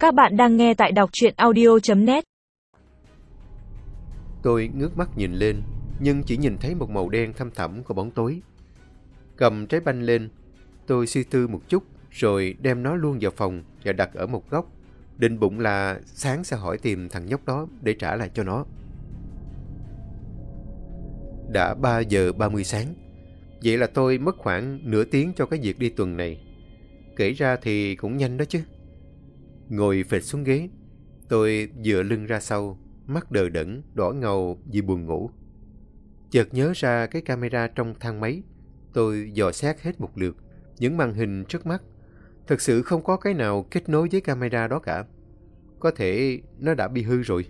Các bạn đang nghe tại đọc truyện audio.net. Tôi ngước mắt nhìn lên, nhưng chỉ nhìn thấy một màu đen thăm thẳm của bóng tối. Cầm trái banh lên, tôi suy tư một chút, rồi đem nó luôn vào phòng và đặt ở một góc. Định bụng là sáng sẽ hỏi tìm thằng nhóc đó để trả lại cho nó. Đã 3 giờ 30 sáng. Vậy là tôi mất khoảng nửa tiếng cho cái việc đi tuần này. Kể ra thì cũng nhanh đó chứ. Ngồi phịch xuống ghế, tôi dựa lưng ra sau, mắt đờ đẫn, đỏ ngầu vì buồn ngủ. Chợt nhớ ra cái camera trong thang máy. Tôi dò xét hết một lượt những màn hình trước mắt. Thực sự không có cái nào kết nối với camera đó cả. Có thể nó đã bị hư rồi.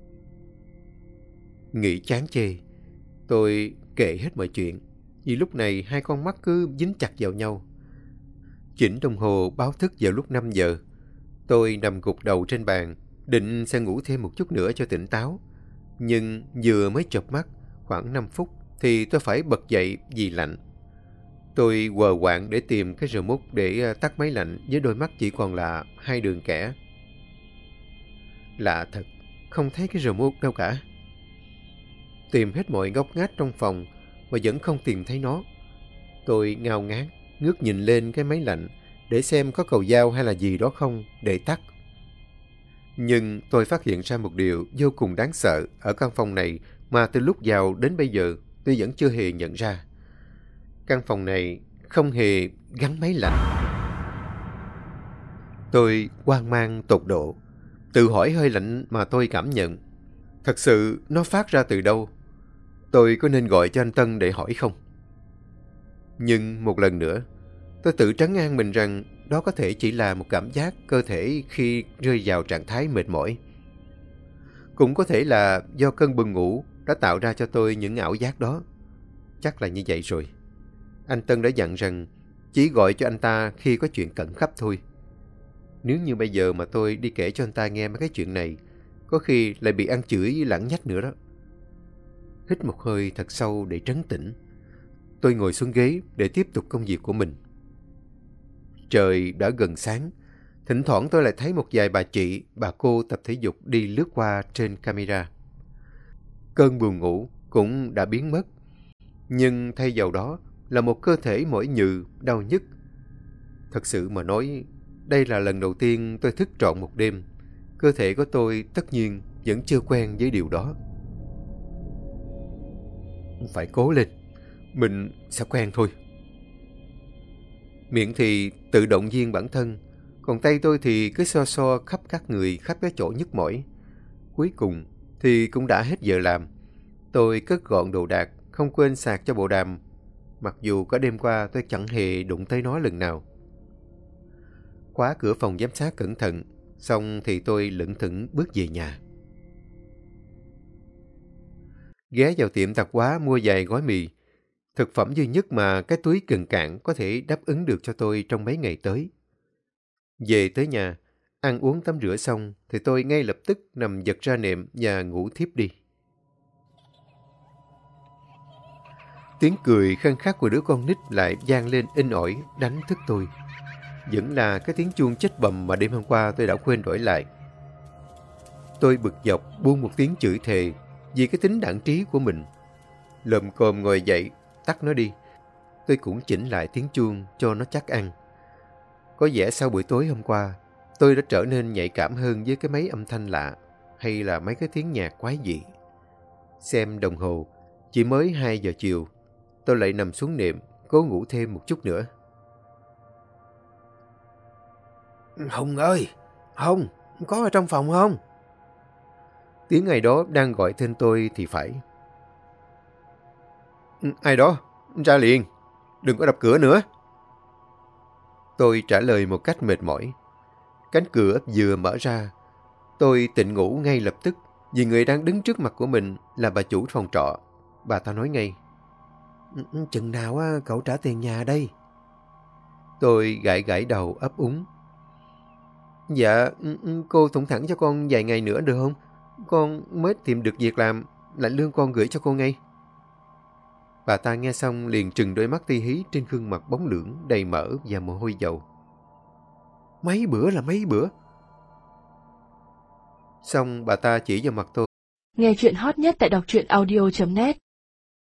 Nghĩ chán chê, tôi kệ hết mọi chuyện. Vì lúc này hai con mắt cứ dính chặt vào nhau. Chỉnh đồng hồ báo thức vào lúc 5 giờ. Tôi nằm gục đầu trên bàn, định sẽ ngủ thêm một chút nữa cho tỉnh táo. Nhưng vừa mới chợp mắt, khoảng 5 phút, thì tôi phải bật dậy vì lạnh. Tôi quờ quạng để tìm cái remote để tắt máy lạnh với đôi mắt chỉ còn là hai đường kẻ. Lạ thật, không thấy cái remote đâu cả. Tìm hết mọi ngóc ngách trong phòng mà vẫn không tìm thấy nó. Tôi ngao ngán, ngước nhìn lên cái máy lạnh để xem có cầu dao hay là gì đó không để tắt. Nhưng tôi phát hiện ra một điều vô cùng đáng sợ ở căn phòng này mà từ lúc vào đến bây giờ tôi vẫn chưa hề nhận ra. Căn phòng này không hề gắn máy lạnh. Tôi hoang mang tột độ, tự hỏi hơi lạnh mà tôi cảm nhận. Thật sự nó phát ra từ đâu? Tôi có nên gọi cho anh Tân để hỏi không? Nhưng một lần nữa, tôi tự trấn an mình rằng đó có thể chỉ là một cảm giác cơ thể khi rơi vào trạng thái mệt mỏi. Cũng có thể là do cơn buồn ngủ đã tạo ra cho tôi những ảo giác đó. Chắc là như vậy rồi. Anh Tân đã dặn rằng chỉ gọi cho anh ta khi có chuyện khẩn cấp thôi. Nếu như bây giờ mà tôi đi kể cho anh ta nghe mấy cái chuyện này, có khi lại bị ăn chửi lẳng nhách nữa đó. Hít một hơi thật sâu để trấn tĩnh. Tôi ngồi xuống ghế để tiếp tục công việc của mình. Trời đã gần sáng. Thỉnh thoảng tôi lại thấy một vài bà chị, bà cô tập thể dục đi lướt qua trên camera. Cơn buồn ngủ cũng đã biến mất. Nhưng thay vào đó là một cơ thể mỏi nhừ, đau nhức. Thật sự mà nói, đây là lần đầu tiên tôi thức trọn một đêm. Cơ thể của tôi tất nhiên vẫn chưa quen với điều đó. Phải cố lên, mình sẽ quen thôi. Miệng thì tự động viên bản thân, còn tay tôi thì cứ so so khắp các người, khắp cái chỗ nhức mỏi. Cuối cùng thì cũng đã hết giờ làm. Tôi cất gọn đồ đạc, không quên sạc cho bộ đàm, mặc dù cả đêm qua tôi chẳng hề đụng tới nó lần nào. Khóa cửa phòng giám sát cẩn thận, xong thì tôi lững thững bước về nhà. Ghé vào tiệm tạp hóa mua vài gói mì, thực phẩm duy nhất mà cái túi cần cạn có thể đáp ứng được cho tôi trong mấy ngày tới. Về tới nhà, ăn uống tắm rửa xong thì tôi ngay lập tức nằm giật ra nệm và ngủ thiếp đi. Tiếng cười khăng khắc của đứa con nít lại vang lên inh ỏi đánh thức tôi. Vẫn là cái tiếng chuông chết bầm mà đêm hôm qua tôi đã quên đổi lại. Tôi bực dọc buông một tiếng chửi thề vì cái tính đảng trí của mình. Lồm cồm ngồi dậy, tắt nó đi. Tôi cũng chỉnh lại tiếng chuông cho nó chắc ăn. Có vẻ sau buổi tối hôm qua, tôi đã trở nên nhạy cảm hơn với cái mấy âm thanh lạ hay là mấy cái tiếng nhạc quái dị. Xem đồng hồ, chỉ mới 2 giờ chiều. Tôi lại nằm xuống nệm, cố ngủ thêm một chút nữa. Hùng ơi! Hùng! Có ở trong phòng không? Tiếng ai đó đang gọi tên tôi thì phải. Ai đó? Ra liền! Đừng có đập cửa nữa! Tôi trả lời một cách mệt mỏi. Cánh cửa vừa mở ra. Tôi tỉnh ngủ ngay lập tức vì người đang đứng trước mặt của mình là bà chủ phòng trọ. Bà ta nói ngay. Chừng nào cậu trả tiền nhà đây? Tôi gãi gãi đầu ấp úng. Dạ, cô thủng thẳng cho con vài ngày nữa được không? Con mới tìm được việc làm, lại lương con gửi cho cô ngay. Bà ta nghe xong liền trừng đôi mắt ti hí trên gương mặt bóng lưỡng đầy mỡ và mồ hôi dầu. Mấy bữa là mấy bữa? Xong bà ta chỉ vào mặt tôi. Nghe chuyện hot nhất tại đọc truyện audio.net